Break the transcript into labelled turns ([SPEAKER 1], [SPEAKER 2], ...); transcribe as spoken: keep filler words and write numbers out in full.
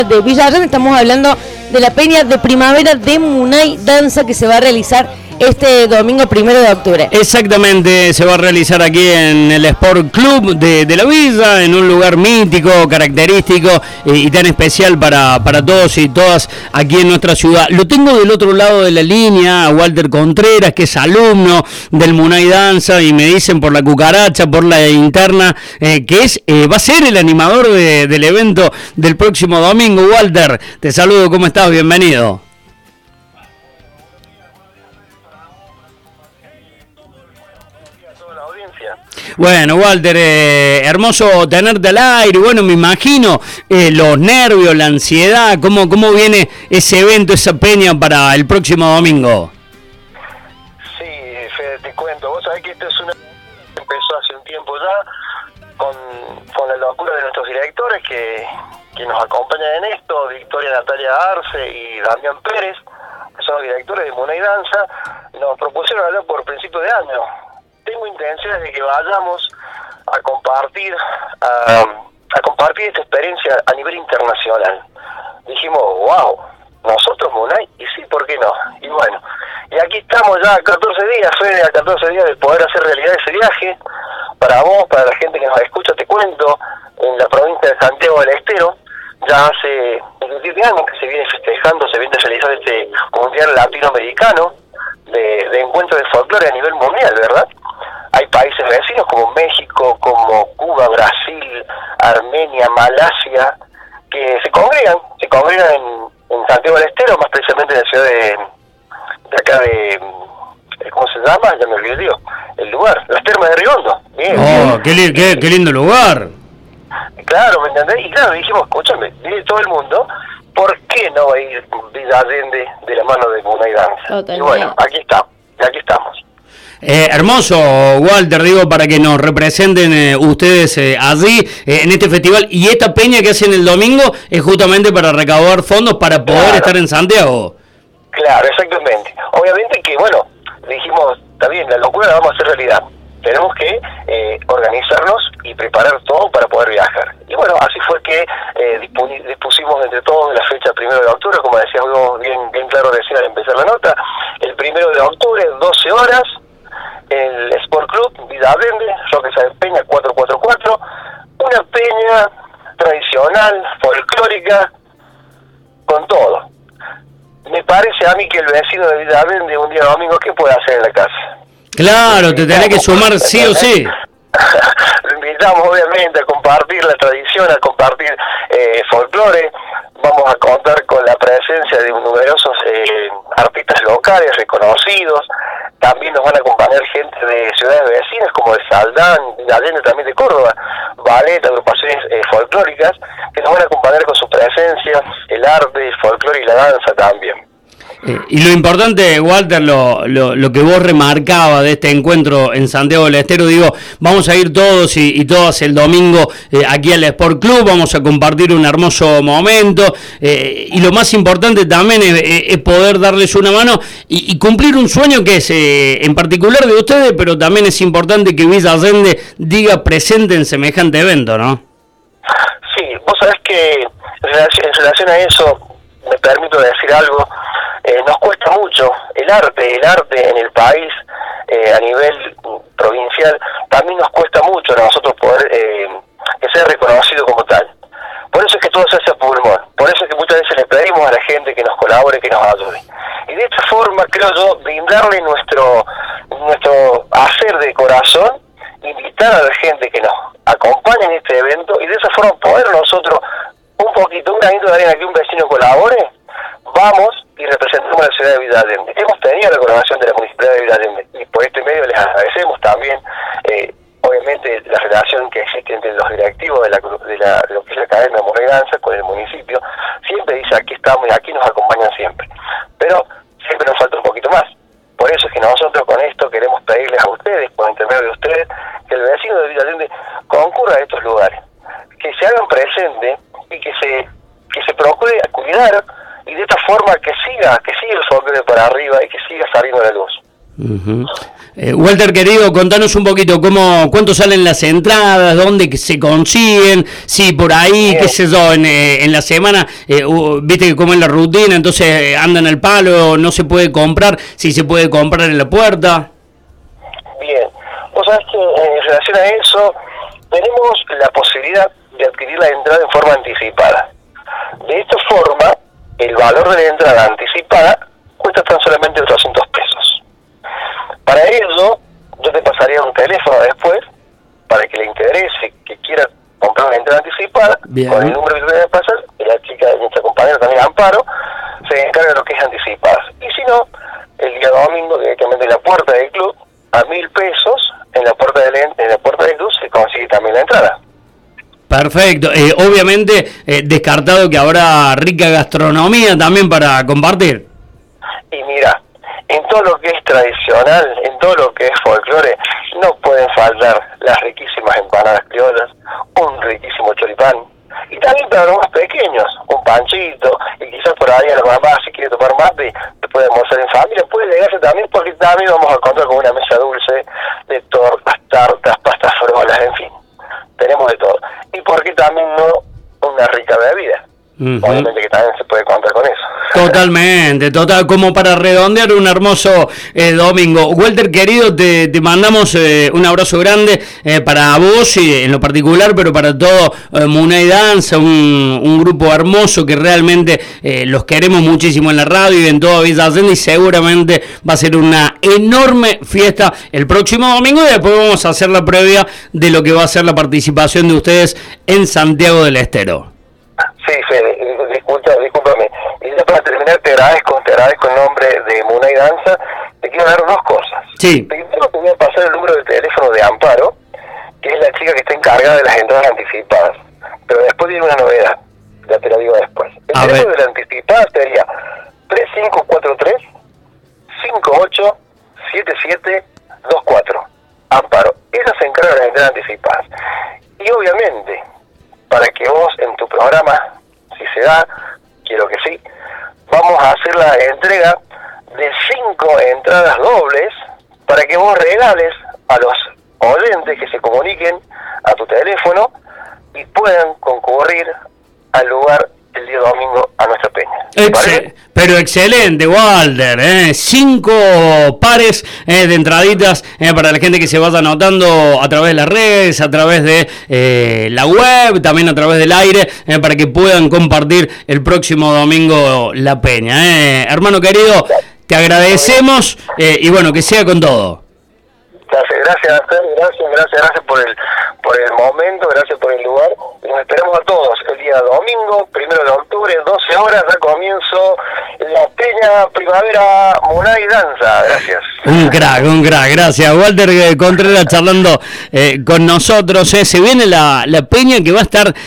[SPEAKER 1] de Villa Allende. Estamos hablando de la peña de primavera de Munay Danza que se va a realizar este domingo primero de octubre.
[SPEAKER 2] Exactamente, se va a realizar aquí en el Sport Club de, de la Villa, en un lugar mítico, característico eh, y tan especial para, para todos y todas aquí en nuestra ciudad. Lo tengo del otro lado de la línea, a Walter Contreras, que es alumno del Munay Danza, y me dicen por la cucaracha, por la interna, eh, que es eh, va a ser el animador de, del evento del próximo domingo. Walter, te saludo, ¿cómo estás? Bienvenido. Bueno, Walter, eh, hermoso tenerte al aire. Bueno, me imagino eh, los nervios, la ansiedad, cómo, cómo viene ese evento, esa peña para el próximo domingo.
[SPEAKER 3] Sí, Fede, te cuento. Vos sabés que esto es una empezó hace un tiempo ya con, con la locura de nuestros directores que, que nos acompañan en esto, Victoria Natalia Arce y Damián Pérez, que son los directores de Munay Danza. Nos propusieron allá por principio de año. Tengo intenciones de que vayamos a compartir a, a compartir esta experiencia a nivel internacional. Dijimos, wow, nosotros Munay, y sí, ¿por qué no? Y bueno, y aquí estamos ya a catorce días, Fede, a catorce días de poder hacer realidad ese viaje. Para vos, para la gente que nos escucha, te cuento, en la provincia de Santiago del Estero, ya hace veintisiete años que se viene festejando, se viene realizando este mundial latinoamericano de, de encuentro de folclore a nivel mundial, ¿verdad? Hay países vecinos como México, como Cuba, Brasil, Armenia, Malasia, que se congregan, se congregan en, en Santiago del Estero, más precisamente en la ciudad de, de acá de, ¿cómo se llama? Ya me olvidé, el lugar, las Termas de Riondo. Bien,
[SPEAKER 2] oh,
[SPEAKER 3] bien.
[SPEAKER 2] Qué, li qué, qué lindo lugar.
[SPEAKER 3] Claro, ¿me entendés? Y claro, dijimos, escúchame, viene todo el mundo, ¿por qué no va a ir Villa Allende de la mano de Munay Danza?
[SPEAKER 1] Totalmente.
[SPEAKER 3] Y bueno, aquí está, aquí estamos.
[SPEAKER 2] Eh, hermoso, Walter, digo, para que nos representen eh, ustedes eh, allí, eh, en este festival, y esta peña que hacen el domingo es justamente para recaudar fondos para poder
[SPEAKER 3] Claro.
[SPEAKER 2] estar en Santiago.
[SPEAKER 3] Claro, exactamente. Obviamente que, bueno, dijimos, está bien, la locura la vamos a hacer realidad. Tenemos que eh, organizarnos y preparar todo para poder viajar. Y bueno, así fue que eh, dispusimos entre todos la fecha primero de octubre, como decíamos bien, bien claro recién al empezar la nota, el primero de octubre, doce horas, el Sport Club Villa Allende, Roque Sáenz Peña cuatrocientos cuarenta y cuatro, una peña tradicional, folclórica, con todo. Me parece a mí que el vecino de Villa Allende un día domingo, ¿qué puede hacer en la casa?
[SPEAKER 2] Claro, te tenés que sumar sí o sí.
[SPEAKER 3] Lo invitamos obviamente a compartir la tradición, a compartir eh, folclore. Vamos a contar con la presencia de numerosos eh, artistas locales reconocidos. También nos van a acompañar gente de ciudades vecinas como de Saldán, de Allende, también de Córdoba, ballet, agrupaciones eh, folclóricas que nos van a acompañar con su presencia, el arte, el folclore y la danza también.
[SPEAKER 2] Eh, y lo importante, Walter, lo, lo, lo que vos remarcabas de este encuentro en Santiago del Estero, digo, vamos a ir todos y, y todas el domingo eh, aquí al Sport Club, vamos a compartir un hermoso momento, eh, y lo más importante también es, es poder darles una mano y, y cumplir un sueño que es eh, en particular de ustedes, pero también es importante que Villa Allende diga presente en semejante evento, ¿no?
[SPEAKER 3] Sí, vos sabés que en relación, en relación a eso, me permito decir algo. Eh, nos cuesta mucho el arte, el arte en el país, eh, a nivel provincial, también nos cuesta mucho a nosotros poder eh, que sea reconocido como tal. Por eso es que todo se hace a pulmón, por eso es que muchas veces le pedimos a la gente que nos colabore, que nos ayude. Y de esta forma, creo yo, brindarle nuestro, nuestro hacer de corazón, invitar a la gente que nos acompañe en este evento, y de esa forma poder nosotros, un poquito, un granito de arena que un vecino colabore, vamos y representamos a la ciudad de Villa Allende. Hemos tenido la colaboración de la Municipalidad de Villa Allende y por este medio les agradecemos también, eh, obviamente, la relación que existe entre los directivos de, la, de, la, de lo que es la Academia de Munay Danza con el municipio. Siempre dice, aquí estamos y aquí nos acompañan siempre. Pero siempre nos falta un poquito más. Por eso es que nosotros con esto queremos pedirles a ustedes, por intermedio de ustedes, que el vecino de Villa Allende concurra a estos lugares, que se hagan presentes y que se, que se procure cuidar, y de esta forma que siga, que siga el folclore para arriba y que siga saliendo a la luz.
[SPEAKER 2] Uh-huh. Eh, Walter, querido, contanos un poquito cómo, cuánto salen las entradas, dónde se consiguen, si por ahí, Bien. qué sé yo, en, eh, en la semana, eh, uh, viste cómo es la rutina, entonces eh, andan al palo, no se puede comprar, si se puede comprar en la puerta.
[SPEAKER 3] Bien, vos sabés que en relación a eso, tenemos la posibilidad de adquirir la entrada en forma anticipada. De esta forma, el valor de la entrada anticipada cuesta tan solamente ochocientos pesos. Para ello, yo te pasaría un teléfono después, para que le interese, que quiera comprar una entrada anticipada, Bien. con el número que te voy a pasar, y la chica, nuestra compañera también, Amparo, se encarga de lo que es anticipadas. Y si no, el día domingo, directamente en la puerta del club, a mil pesos, en la puerta del, en la puerta del club se consigue también la entrada.
[SPEAKER 2] Perfecto. Eh, obviamente, eh, descartado que habrá rica gastronomía también para compartir.
[SPEAKER 3] Y mira, en todo lo que es tradicional, en todo lo que es folclore, no pueden faltar las riquísimas empanadas criollas, un riquísimo choripán, y también para los más pequeños, un panchito, y quizás por ahí a la mamá, si quiere tomar mate, se puede almorzar en familia, puede llegarse también, porque también vamos a contar con una mesa dulce de tortas, tartas, pastas frolas, en fin, tenemos de todo. Y porque también no una rica bebida. Uh-huh. Obviamente que también se puede contar con eso.
[SPEAKER 2] Totalmente, total, como para redondear un hermoso eh, domingo. Walter, querido, te, te mandamos eh, un abrazo grande eh, para vos y en lo particular, pero para todo eh, Munay Danza, un, un grupo hermoso que realmente eh, los queremos muchísimo en la radio y en toda Villa Allende, y seguramente va a ser una enorme fiesta el próximo domingo, y después vamos a hacer la previa de lo que va a ser la participación de ustedes en Santiago del Estero.
[SPEAKER 3] Sí, Fede, disculpa, discúlpame. Y ya para terminar, te agradezco, te agradezco en nombre de Munay Danza. Te quiero dar dos cosas.
[SPEAKER 2] Sí.
[SPEAKER 3] Primero te voy a pasar el número de teléfono de Amparo, que es la chica que está encargada de las entradas anticipadas. Pero después viene una novedad, ya te lo digo después. El a teléfono ver. de la anticipada sería tres cinco cuatro tres, cinco ocho siete siete dos cuatro. Amparo, ella se encarga de las entradas anticipadas. Y obviamente, para que vos en tu programa, si se da, quiero que sí, vamos a hacer la entrega de cinco entradas dobles para que vos regales a los oyentes que se comuniquen a tu teléfono y puedan concurrir al lugar el día domingo a nuestra peña.
[SPEAKER 2] Excel, pero excelente, Walter, ¿eh? Cinco pares eh, de entraditas eh, para la gente que se vaya anotando a través de las redes, a través de eh, la web, también a través del aire, eh, para que puedan compartir el próximo domingo la peña. Eh. Hermano querido, te agradecemos eh, y bueno, que sea con todo.
[SPEAKER 3] Gracias, gracias, gracias, gracias, gracias por el por el momento, gracias por el lugar. Nos esperamos a todos el día domingo, primero de octubre, doce horas, da comienzo la Peña Primavera Munay Danza. Gracias.
[SPEAKER 2] Un crack, un crack, gracias. Walter Contreras charlando eh, con nosotros. Eh. Se viene la, la peña que va a estar